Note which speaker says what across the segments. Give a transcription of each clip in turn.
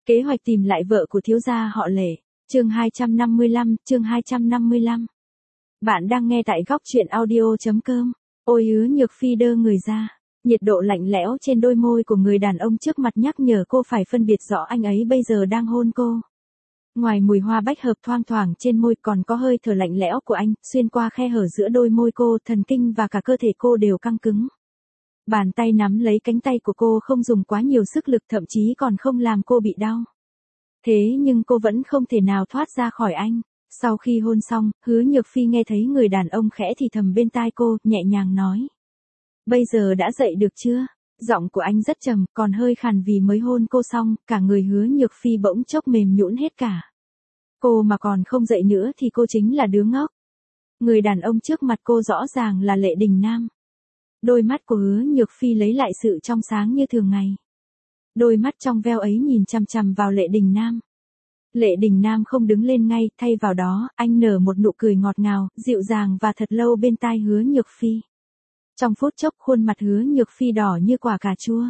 Speaker 1: Kế hoạch tìm lại vợ của thiếu gia họ Lệ. Chương 255. Bạn đang nghe tại góc truyện audio.com. Ôi Nhược Phi đơ người ra. Nhiệt độ lạnh lẽo trên đôi môi của người đàn ông trước mặt nhắc nhở cô phải phân biệt rõ anh ấy bây giờ đang hôn cô. Ngoài mùi hoa bách hợp thoang thoảng trên môi còn có hơi thở lạnh lẽo của anh, xuyên qua khe hở giữa đôi môi cô, thần kinh và cả cơ thể cô đều căng cứng. Bàn tay nắm lấy cánh tay của cô không dùng quá nhiều sức lực, thậm chí còn không làm cô bị đau. Thế nhưng cô vẫn không thể nào thoát ra khỏi anh. Sau khi hôn xong, Hứa Nhược Phi nghe thấy người đàn ông khẽ thì thầm bên tai cô, nhẹ nhàng nói. Bây giờ đã dậy được chưa? Giọng của anh rất trầm, còn hơi khàn vì mới hôn cô xong, cả người Hứa Nhược Phi bỗng chốc mềm nhũn hết cả. Cô mà còn không dậy nữa thì cô chính là đứa ngốc. Người đàn ông trước mặt cô rõ ràng là Lệ Đình Nam. Đôi mắt của Hứa Nhược Phi lấy lại sự trong sáng như thường ngày. Đôi mắt trong veo ấy nhìn chằm chằm vào Lệ Đình Nam. Lệ Đình Nam không đứng lên ngay, thay vào đó, anh nở một nụ cười ngọt ngào, dịu dàng và thật lâu bên tai Hứa Nhược Phi. Trong phút chốc khuôn mặt Hứa Nhược Phi đỏ như quả cà chua.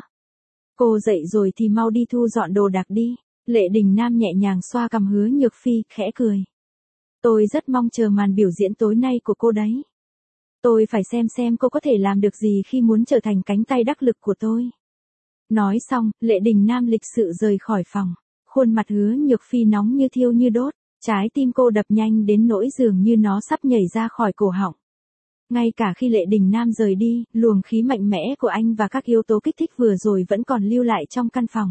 Speaker 1: Cô dậy rồi thì mau đi thu dọn đồ đạc đi. Lệ Đình Nam nhẹ nhàng xoa cằm Hứa Nhược Phi, khẽ cười. Tôi rất mong chờ màn biểu diễn tối nay của cô đấy. Tôi phải xem cô có thể làm được gì khi muốn trở thành cánh tay đắc lực của tôi. Nói xong, Lệ Đình Nam lịch sự rời khỏi phòng. Khuôn mặt Hứa Nhược Phi nóng như thiêu như đốt, trái tim cô đập nhanh đến nỗi dường như nó sắp nhảy ra khỏi cổ họng. Ngay cả khi Lệ Đình Nam rời đi, luồng khí mạnh mẽ của anh và các yếu tố kích thích vừa rồi vẫn còn lưu lại trong căn phòng.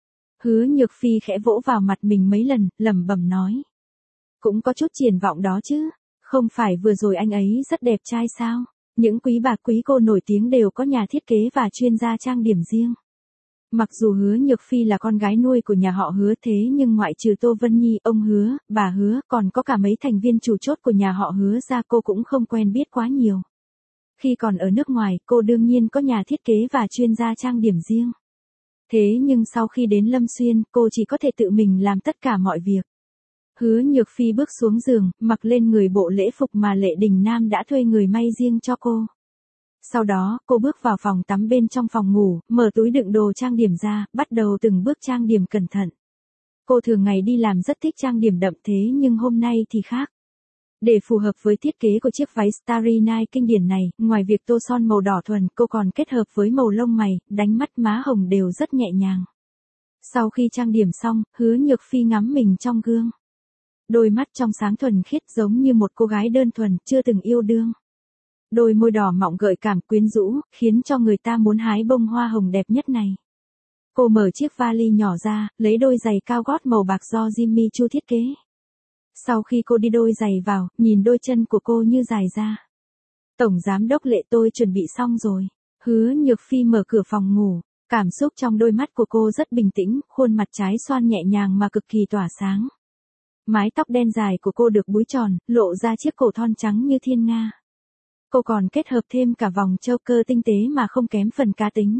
Speaker 1: Hứa Nhược Phi khẽ vỗ vào mặt mình mấy lần, lẩm bẩm nói. Cũng có chút triển vọng đó chứ, không phải vừa rồi anh ấy rất đẹp trai sao? Những quý bà quý cô nổi tiếng đều có nhà thiết kế và chuyên gia trang điểm riêng. Mặc dù Hứa Nhược Phi là con gái nuôi của nhà họ Hứa thế nhưng ngoại trừ Tô Vân Nhi, ông Hứa, bà Hứa, còn có cả mấy thành viên chủ chốt của nhà họ Hứa ra cô cũng không quen biết quá nhiều. Khi còn ở nước ngoài, cô đương nhiên có nhà thiết kế và chuyên gia trang điểm riêng. Thế nhưng sau khi đến Lâm Xuyên, cô chỉ có thể tự mình làm tất cả mọi việc. Hứa Nhược Phi bước xuống giường, mặc lên người bộ lễ phục mà Lệ Đình Nam đã thuê người may riêng cho cô. Sau đó, cô bước vào phòng tắm bên trong phòng ngủ, mở túi đựng đồ trang điểm ra, bắt đầu từng bước trang điểm cẩn thận. Cô thường ngày đi làm rất thích trang điểm đậm thế nhưng hôm nay thì khác. Để phù hợp với thiết kế của chiếc váy Starry Night kinh điển này, ngoài việc tô son màu đỏ thuần, cô còn kết hợp với màu lông mày, đánh mắt má hồng đều rất nhẹ nhàng. Sau khi trang điểm xong, Hứa Nhược Phi ngắm mình trong gương. Đôi mắt trong sáng thuần khiết giống như một cô gái đơn thuần, chưa từng yêu đương. Đôi môi đỏ mọng gợi cảm quyến rũ, khiến cho người ta muốn hái bông hoa hồng đẹp nhất này. Cô mở chiếc vali nhỏ ra, lấy đôi giày cao gót màu bạc do Jimmy Choo thiết kế. Sau khi cô đi đôi giày vào, nhìn đôi chân của cô như dài ra. Tổng giám đốc Lệ, tôi chuẩn bị xong rồi. Hứa Nhược Phi mở cửa phòng ngủ. Cảm xúc trong đôi mắt của cô rất bình tĩnh, khuôn mặt trái xoan nhẹ nhàng mà cực kỳ tỏa sáng. Mái tóc đen dài của cô được búi tròn, lộ ra chiếc cổ thon trắng như thiên nga. Cô còn kết hợp thêm cả vòng châu cơ tinh tế mà không kém phần cá tính.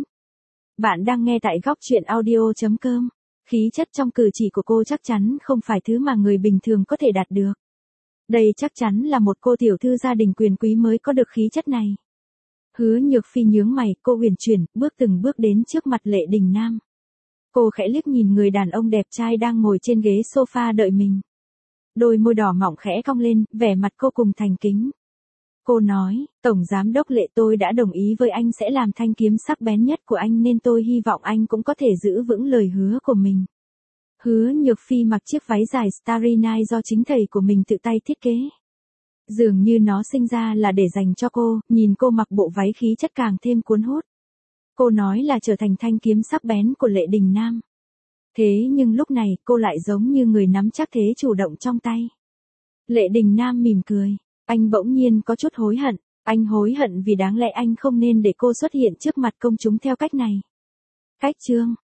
Speaker 1: Bạn đang nghe tại góc truyện audio.com. Khí chất trong cử chỉ của cô chắc chắn không phải thứ mà người bình thường có thể đạt được. Đây chắc chắn là một cô tiểu thư gia đình quyền quý mới có được khí chất này. Hứa Nhược Phi nhướng mày, cô huyền chuyển, bước từng bước đến trước mặt Lệ Đình Nam. Cô khẽ liếc nhìn người đàn ông đẹp trai đang ngồi trên ghế sofa đợi mình. Đôi môi đỏ mọng khẽ cong lên, vẻ mặt cô cùng thành kính. Cô nói, Tổng Giám đốc Lệ, tôi đã đồng ý với anh sẽ làm thanh kiếm sắc bén nhất của anh nên tôi hy vọng anh cũng có thể giữ vững lời hứa của mình. Hứa Nhược Phi mặc chiếc váy dài Starry Night do chính thầy của mình tự tay thiết kế. Dường như nó sinh ra là để dành cho cô, nhìn cô mặc bộ váy khí chất càng thêm cuốn hút. Cô nói là trở thành thanh kiếm sắc bén của Lệ Đình Nam. Thế nhưng lúc này cô lại giống như người nắm chắc thế chủ động trong tay. Lệ Đình Nam mỉm cười. Anh bỗng nhiên có chút hối hận. Anh hối hận vì đáng lẽ anh không nên để cô xuất hiện trước mặt công chúng theo cách này. Cách chương